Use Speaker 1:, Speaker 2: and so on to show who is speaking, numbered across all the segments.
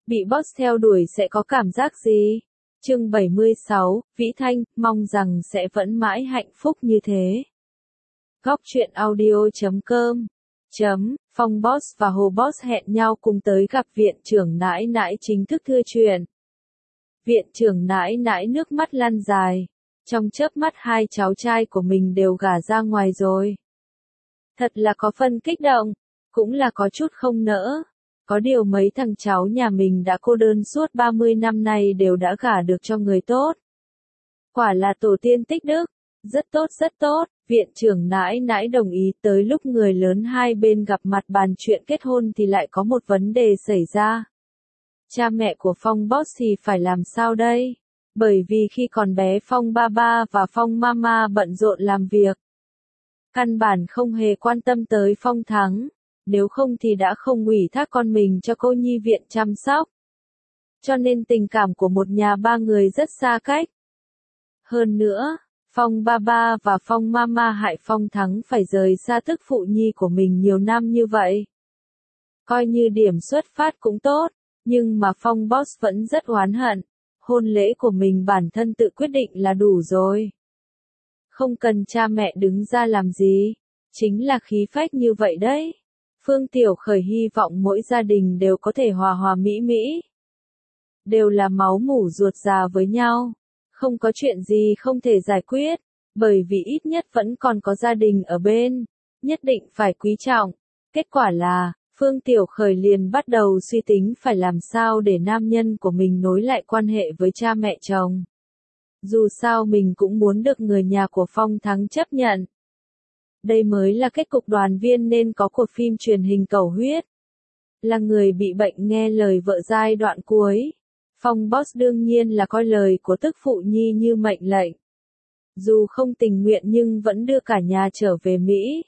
Speaker 1: Bị boss theo đuổi sẽ có cảm giác gì? Chương 76, Vĩ Thanh, mong rằng sẽ vẫn mãi hạnh phúc như thế. Góc truyện audio.com Phong Boss và Hồ Boss hẹn nhau cùng tới gặp viện trưởng nãi nãi chính thức thưa chuyện. Viện trưởng nãi nãi nước mắt lăn dài. Trong chớp mắt hai cháu trai của mình đều gả ra ngoài rồi. Thật là có phần kích động, cũng là có chút không nỡ. Có điều mấy thằng cháu nhà mình đã cô đơn suốt 30 năm nay đều đã gả được cho người tốt. Quả là tổ tiên tích đức, rất tốt, viện trưởng nãi nãi đồng ý. Tới lúc người lớn hai bên gặp mặt bàn chuyện kết hôn thì lại có một vấn đề xảy ra. Cha mẹ của Phong Boss thì phải làm sao đây? Bởi vì khi còn bé Phong Baba và Phong Mama bận rộn làm việc. Căn bản không hề quan tâm tới Phong Thắng. Nếu không thì đã không ủy thác con mình cho cô nhi viện chăm sóc. Cho nên tình cảm của một nhà ba người rất xa cách. Hơn nữa, Phong Baba và Phong Mama hại Phong Thắng phải rời xa tức phụ nhi của mình nhiều năm như vậy. Coi như điểm xuất phát cũng tốt, nhưng mà Phong Boss vẫn rất oán hận. Hôn lễ của mình bản thân tự quyết định là đủ rồi. Không cần cha mẹ đứng ra làm gì, chính là khí phách như vậy đấy. Phương Tiểu Khởi hy vọng mỗi gia đình đều có thể hòa hòa mỹ mỹ. Đều là máu mủ ruột già với nhau. Không có chuyện gì không thể giải quyết, bởi vì ít nhất vẫn còn có gia đình ở bên. Nhất định phải quý trọng. Kết quả là, Phương Tiểu Khởi liền bắt đầu suy tính phải làm sao để nam nhân của mình nối lại quan hệ với cha mẹ chồng. Dù sao mình cũng muốn được người nhà của Phong Thắng chấp nhận. Đây mới là kết cục đoàn viên nên có của phim truyền hình Cầu Huyết. Là người bị bệnh nghe lời vợ giai đoạn cuối. Phong Boss đương nhiên là coi lời của tức phụ nhi như mệnh lệnh. Dù không tình nguyện nhưng vẫn đưa cả nhà trở về Mỹ.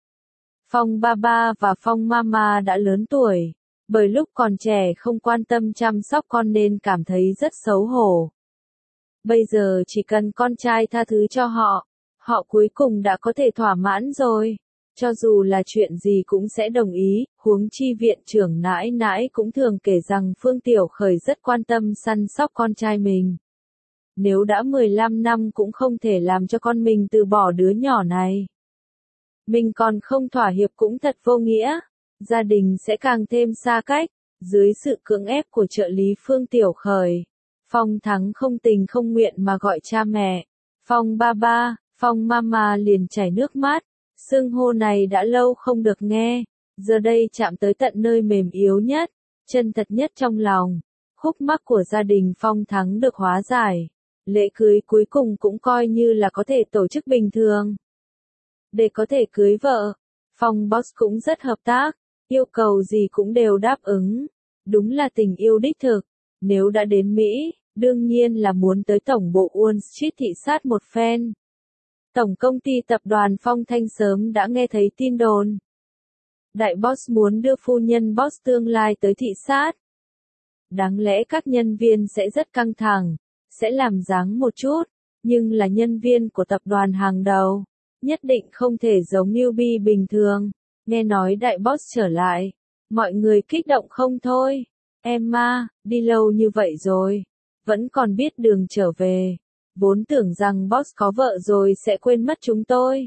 Speaker 1: Phong Baba và Phong Mama đã lớn tuổi. Bởi lúc còn trẻ không quan tâm chăm sóc con nên cảm thấy rất xấu hổ. Bây giờ chỉ cần con trai tha thứ cho họ. Họ cuối cùng đã có thể thỏa mãn rồi. Cho dù là chuyện gì cũng sẽ đồng ý, huống chi viện trưởng nãi nãi cũng thường kể rằng Phương Tiểu Khởi rất quan tâm săn sóc con trai mình. Nếu đã 15 năm cũng không thể làm cho con mình từ bỏ đứa nhỏ này. Mình còn không thỏa hiệp cũng thật vô nghĩa. Gia đình sẽ càng thêm xa cách, dưới sự cưỡng ép của trợ lý Phương Tiểu Khởi. Phong Thắng không tình không nguyện mà gọi cha mẹ. Phong Baba, Phong Mama liền chảy nước mắt. Xưng hô này đã lâu không được nghe. Giờ đây chạm tới tận nơi mềm yếu nhất, chân thật nhất trong lòng. Khúc mắc của gia đình Phong Thắng được hóa giải. Lễ cưới cuối cùng cũng coi như là có thể tổ chức bình thường. Để có thể cưới vợ, Phong Boss cũng rất hợp tác. Yêu cầu gì cũng đều đáp ứng. Đúng là tình yêu đích thực. Nếu đã đến Mỹ, đương nhiên là muốn tới tổng bộ Wall Street thị sát một phen. Tổng công ty tập đoàn Phong Thanh sớm đã nghe thấy tin đồn. Đại boss muốn đưa phu nhân boss tương lai tới thị sát. Đáng lẽ các nhân viên sẽ rất căng thẳng, sẽ làm dáng một chút, nhưng là nhân viên của tập đoàn hàng đầu. Nhất định không thể giống newbie bình thường. Nghe nói đại boss trở lại. Mọi người kích động không thôi. Emma, đi lâu như vậy rồi. Vẫn còn biết đường trở về. Vốn tưởng rằng boss có vợ rồi sẽ quên mất chúng tôi.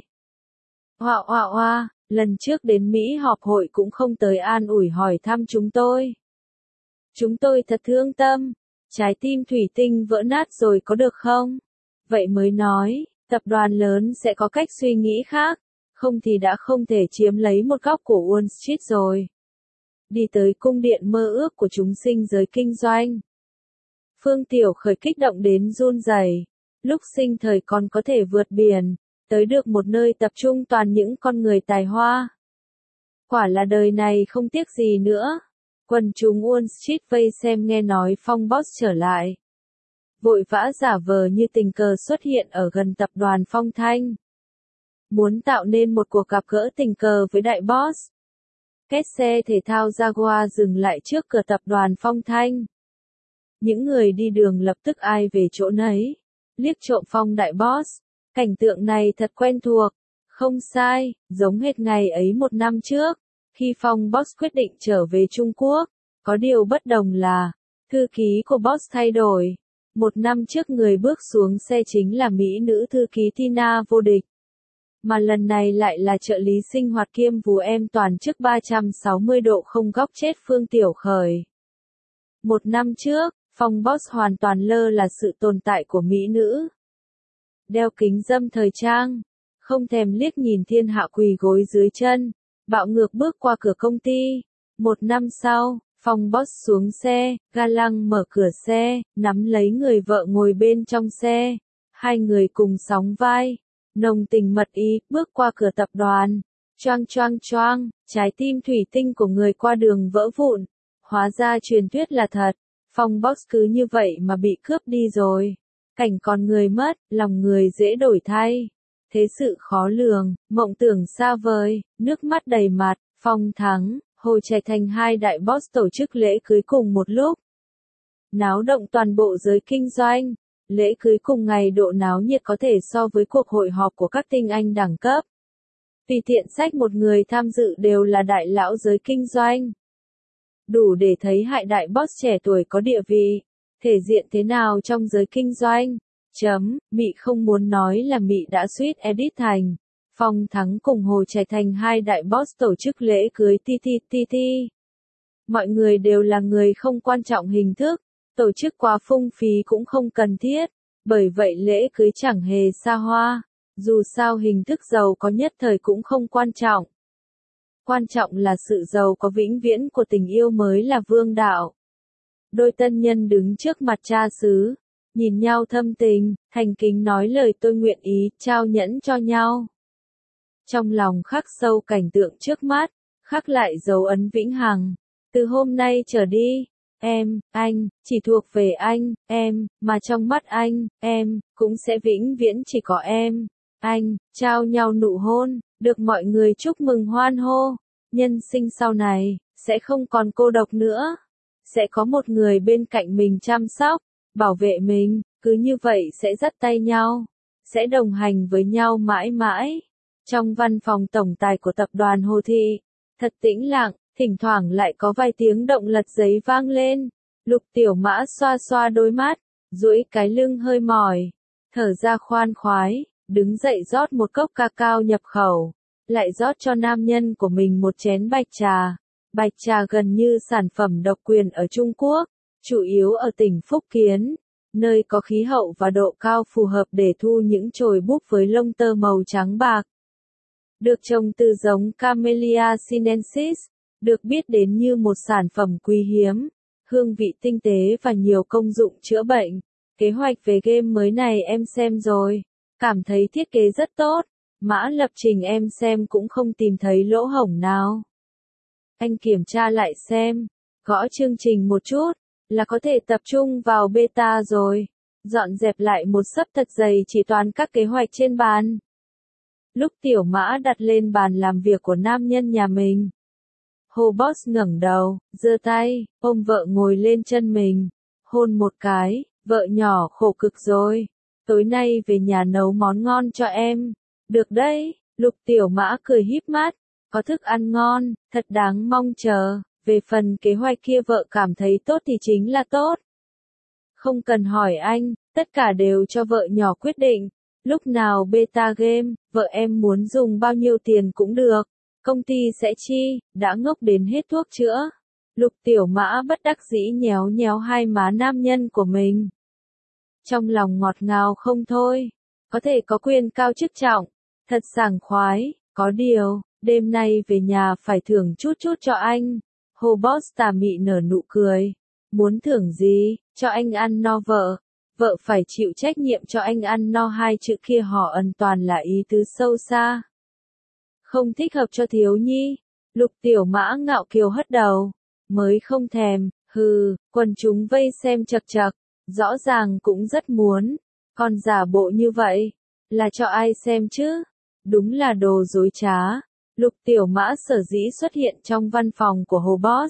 Speaker 1: Hoa, lần trước đến Mỹ họp hội cũng không tới an ủi hỏi thăm chúng tôi. Chúng tôi thật thương tâm. Trái tim thủy tinh vỡ nát rồi có được không? Vậy mới nói, tập đoàn lớn sẽ có cách suy nghĩ khác. Không thì đã không thể chiếm lấy một góc của Wall Street rồi. Đi tới cung điện mơ ước của chúng sinh giới kinh doanh. Phương Tiểu Khởi kích động đến run rẩy. Lúc sinh thời còn có thể vượt biển, tới được một nơi tập trung toàn những con người tài hoa. Quả là đời này không tiếc gì nữa. Quần chúng Wall Street vây xem nghe nói Phong Boss trở lại. Vội vã giả vờ như tình cờ xuất hiện ở gần tập đoàn Phong Thanh. Muốn tạo nên một cuộc gặp gỡ tình cờ với đại boss. Két xe thể thao Jaguar dừng lại trước cửa tập đoàn Phong Thanh. Những người đi đường lập tức ai về chỗ nấy. Liếc trộm Phong đại boss. Cảnh tượng này thật quen thuộc. Không sai, giống hệt ngày ấy một năm trước. Khi Phong boss quyết định trở về Trung Quốc. Có điều bất đồng là, Thư ký của boss thay đổi. Một năm trước người bước xuống xe chính là mỹ nữ thư ký Tina Vô Địch. Mà lần này lại là trợ lý sinh hoạt kiêm vú em toàn chức 360 độ không góc chết Phương Tiểu Khởi. Một năm trước, phòng boss hoàn toàn lơ là sự tồn tại của mỹ nữ. Đeo kính râm thời trang, không thèm liếc nhìn thiên hạ quỳ gối dưới chân, bạo ngược bước qua cửa công ty. Một năm sau, phòng boss xuống xe, ga lăng mở cửa xe, nắm lấy người vợ ngồi bên trong xe. Hai người cùng sóng vai, nồng tình mật ý, bước qua cửa tập đoàn. Choang choang choang, trái tim thủy tinh của người qua đường vỡ vụn. Hóa ra truyền thuyết là thật, phòng boss cứ như vậy mà bị cướp đi rồi. Cảnh còn người mất, lòng người dễ đổi thay. Thế sự khó lường, mộng tưởng xa vời, nước mắt đầy mặt, Phong Thắng, Hồ Trạch Thành hai đại boss tổ chức lễ cưới cùng một lúc. Náo động toàn bộ giới kinh doanh, lễ cưới cùng ngày độ náo nhiệt có thể so với cuộc hội họp của các tinh anh đẳng cấp. Tùy tiện sách một người tham dự đều là đại lão giới kinh doanh. Đủ để thấy hai đại boss trẻ tuổi có địa vị, thể diện thế nào trong giới kinh doanh. Mị không muốn nói là Mị đã suýt edit thành. Phong Thắng cùng Hồ Trạch Thành hai đại boss tổ chức lễ cưới TTTT. Mọi người đều là người không quan trọng hình thức, tổ chức quá phung phí cũng không cần thiết, bởi vậy lễ cưới chẳng hề xa hoa. Dù sao hình thức giàu có nhất thời cũng không quan trọng. Quan trọng là sự giàu có vĩnh viễn của tình yêu mới là vương đạo. Đôi tân nhân đứng trước mặt cha xứ, nhìn nhau thâm tình, thành kính nói lời tôi nguyện ý, trao nhẫn cho nhau. Trong lòng khắc sâu cảnh tượng trước mắt, khắc lại dấu ấn vĩnh hằng. Từ hôm nay trở đi, em, anh, chỉ thuộc về anh, em, mà trong mắt anh, em, cũng sẽ vĩnh viễn chỉ có em, anh, trao nhau nụ hôn, được mọi người chúc mừng hoan hô. Nhân sinh sau này, sẽ không còn cô độc nữa. Sẽ có một người bên cạnh mình chăm sóc, bảo vệ mình, cứ như vậy sẽ dắt tay nhau, sẽ đồng hành với nhau mãi mãi. Trong văn phòng tổng tài của tập đoàn Hồ Thị, thật tĩnh lặng, thỉnh thoảng lại có vài tiếng động lật giấy vang lên. Lục Tiểu Mã xoa xoa đôi mắt, duỗi cái lưng hơi mỏi, thở ra khoan khoái, đứng dậy rót một cốc cacao nhập khẩu, lại rót cho nam nhân của mình một chén bạch trà. Bạch trà gần như sản phẩm độc quyền ở Trung Quốc, chủ yếu ở tỉnh Phúc Kiến, nơi có khí hậu và độ cao phù hợp để thu những chồi búp với lông tơ màu trắng bạc. Được trồng từ giống Camellia sinensis, được biết đến như một sản phẩm quý hiếm, hương vị tinh tế và nhiều công dụng chữa bệnh. Kế hoạch về game mới này em xem rồi, cảm thấy thiết kế rất tốt, mã lập trình em xem cũng không tìm thấy lỗ hổng nào. Anh kiểm tra lại xem, gõ chương trình một chút, là có thể tập trung vào beta rồi. Dọn dẹp lại một sấp thật dày chỉ toàn các kế hoạch trên bàn. Lúc Tiểu Mã đặt lên bàn làm việc của nam nhân nhà mình, Hồ Boss ngẩng đầu, giơ tay, ôm vợ ngồi lên chân mình, hôn một cái, vợ nhỏ khổ cực rồi. Tối nay về nhà nấu món ngon cho em. Được đấy, Lục Tiểu Mã cười híp mắt, có thức ăn ngon, thật đáng mong chờ. Về phần kế hoạch kia vợ cảm thấy tốt thì chính là tốt. Không cần hỏi anh, tất cả đều cho vợ nhỏ quyết định. Lúc nào beta game, vợ em muốn dùng bao nhiêu tiền cũng được. Công ty sẽ chi, đã ngốc đến hết thuốc chữa. Lục Tiểu Mã bất đắc dĩ nhéo nhéo hai má nam nhân của mình. Trong lòng ngọt ngào không thôi. Có thể có quyền cao chức trọng. Thật sảng khoái, có điều, đêm nay về nhà phải thưởng chút chút cho anh. Hồ Boss tà mị nở nụ cười. Muốn thưởng gì, cho anh ăn no vợ. Vợ phải chịu trách nhiệm cho anh ăn no, hai chữ kia họ ẩn toàn là ý tứ sâu xa. Không thích hợp cho thiếu nhi. Lục Tiểu Mã ngạo kiều hất đầu. Mới không thèm, hừ, quần chúng vây xem chật chật. Rõ ràng cũng rất muốn. Còn giả bộ như vậy, là cho ai xem chứ? Đúng là đồ dối trá. Lục Tiểu Mã sở dĩ xuất hiện trong văn phòng của Hồ Boss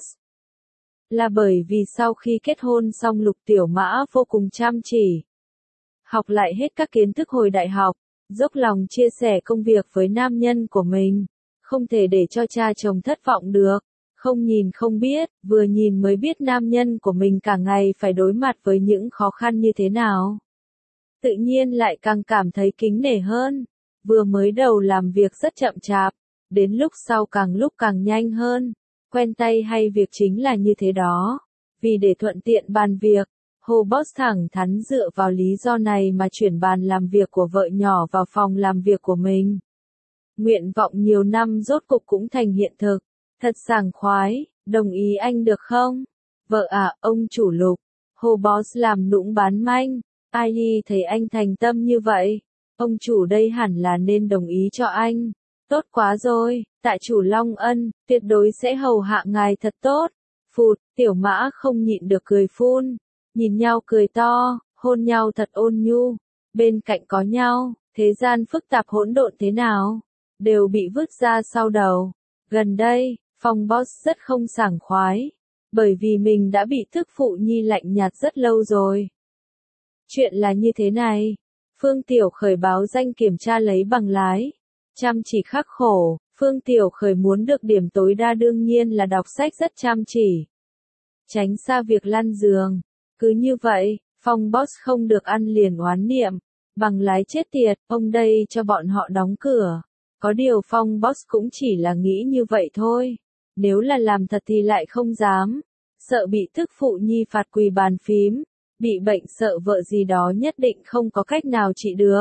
Speaker 1: là bởi vì sau khi kết hôn xong Lục Tiểu Mã vô cùng chăm chỉ. Học lại hết các kiến thức hồi đại học, dốc lòng chia sẻ công việc với nam nhân của mình. Không thể để cho cha chồng thất vọng được. Không nhìn không biết, vừa nhìn mới biết nam nhân của mình cả ngày phải đối mặt với những khó khăn như thế nào. Tự nhiên lại càng cảm thấy kính nể hơn. Vừa mới đầu làm việc rất chậm chạp, đến lúc sau càng lúc càng nhanh hơn. Quen tay hay việc chính là như thế đó. Vì để thuận tiện bàn việc, Hồ Boss thẳng thắn dựa vào lý do này mà chuyển bàn làm việc của vợ nhỏ vào phòng làm việc của mình. Nguyện vọng nhiều năm rốt cục cũng thành hiện thực. Thật sảng khoái, đồng ý anh được không? Vợ à, ông chủ Lục. Hồ Boss làm nũng bán manh. Ai đi thấy anh thành tâm như vậy? Ông chủ đây hẳn là nên đồng ý cho anh. Tốt quá rồi, tại chủ Long Ân, tuyệt đối sẽ hầu hạ ngài thật tốt. Phụt, tiểu mã không nhịn được cười phun. Nhìn nhau cười to, hôn nhau thật ôn nhu. Bên cạnh có nhau, thế gian phức tạp hỗn độn thế nào? Đều bị vứt ra sau đầu. Gần đây, Phong Boss rất không sảng khoái. Bởi vì mình đã bị thức phụ nhi lạnh nhạt rất lâu rồi. Chuyện là như thế này. Phương Tiểu Khởi báo danh kiểm tra lấy bằng lái. Chăm chỉ khắc khổ, Phương Tiểu Khởi muốn được điểm tối đa đương nhiên là đọc sách rất chăm chỉ. Tránh xa việc lăn giường. Cứ như vậy, Phong Boss không được ăn liền oán niệm. Bằng lái chết tiệt, ông đây cho bọn họ đóng cửa. Có điều Phong Boss cũng chỉ là nghĩ như vậy thôi. Nếu là làm thật thì lại không dám. Sợ bị thức phụ nhi phạt quỳ bàn phím. Bị bệnh sợ vợ gì đó nhất định không có cách nào trị được.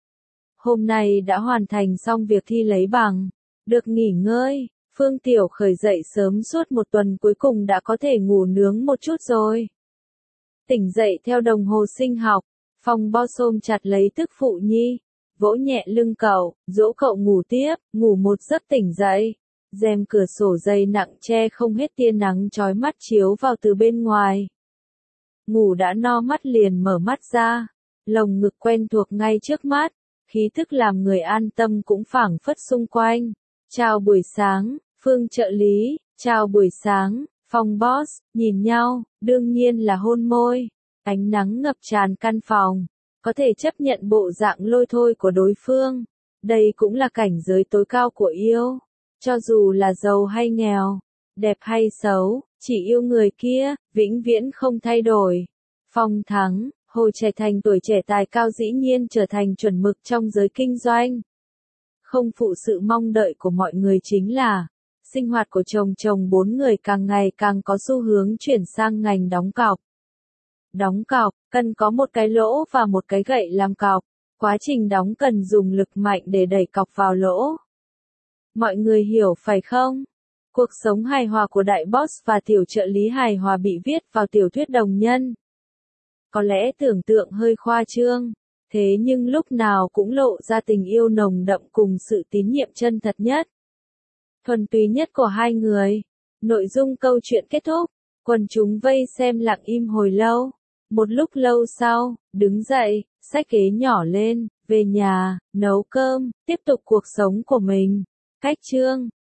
Speaker 1: Hôm nay đã hoàn thành xong việc thi lấy bằng. Được nghỉ ngơi, Phương Tiểu Khởi dậy sớm suốt một tuần cuối cùng đã có thể ngủ nướng một chút rồi. Tỉnh dậy theo đồng hồ sinh học, Phong Boss ôm chặt lấy tức phụ nhi, vỗ nhẹ lưng cậu, dỗ cậu ngủ tiếp, ngủ một giấc tỉnh dậy. Rèm cửa sổ dày nặng che không hết tia nắng chói mắt chiếu vào từ bên ngoài. Ngủ đã no mắt liền mở mắt ra, lồng ngực quen thuộc ngay trước mắt, khí thức làm người an tâm cũng phảng phất xung quanh. Chào buổi sáng, Phương trợ lý, chào buổi sáng, Phong Boss, nhìn nhau, đương nhiên là hôn môi. Ánh nắng ngập tràn căn phòng, có thể chấp nhận bộ dạng lôi thôi của đối phương. Đây cũng là cảnh giới tối cao của yêu. Cho dù là giàu hay nghèo, đẹp hay xấu, chỉ yêu người kia, vĩnh viễn không thay đổi. Phong Thắng, hồi trẻ thành tuổi trẻ tài cao dĩ nhiên trở thành chuẩn mực trong giới kinh doanh. Không phụ sự mong đợi của mọi người chính là, sinh hoạt của chồng 4 người càng ngày càng có xu hướng chuyển sang ngành đóng cọc. Đóng cọc, cần có một cái lỗ và một cái gậy làm cọc. Quá trình đóng cần dùng lực mạnh để đẩy cọc vào lỗ. Mọi người hiểu phải không? Cuộc sống hài hòa của đại boss và tiểu trợ lý hài hòa bị viết vào tiểu thuyết đồng nhân. Có lẽ tưởng tượng hơi khoa trương, thế nhưng lúc nào cũng lộ ra tình yêu nồng đậm cùng sự tín nhiệm chân thật nhất. Thuần túy nhất của hai người. Nội dung câu chuyện kết thúc, quần chúng vây xem lặng im hồi lâu. Một lúc lâu sau, đứng dậy, xách ghế nhỏ lên, về nhà, nấu cơm, tiếp tục cuộc sống của mình. Cách chương